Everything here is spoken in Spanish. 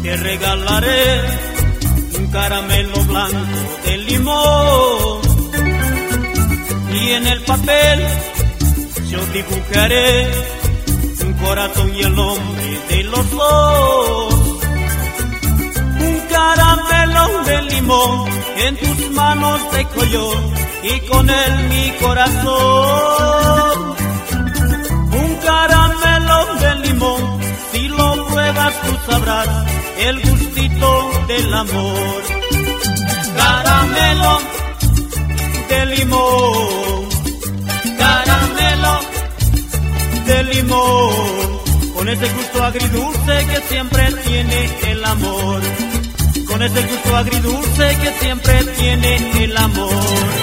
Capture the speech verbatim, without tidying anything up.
te regalaré un caramelo blanco de limón, y en el papel yo dibujaré un corazón y el nombre de los dos. Un caramelo de limón en tus manos dejo yo, y con él mi corazón. Un caramelo de limón, si lo pruebas tú sabrás el gustito del amor. Caramelo de limón, caramelo de limón, con ese gusto agridulce que siempre tiene el amor, con ese gusto agridulce que siempre tiene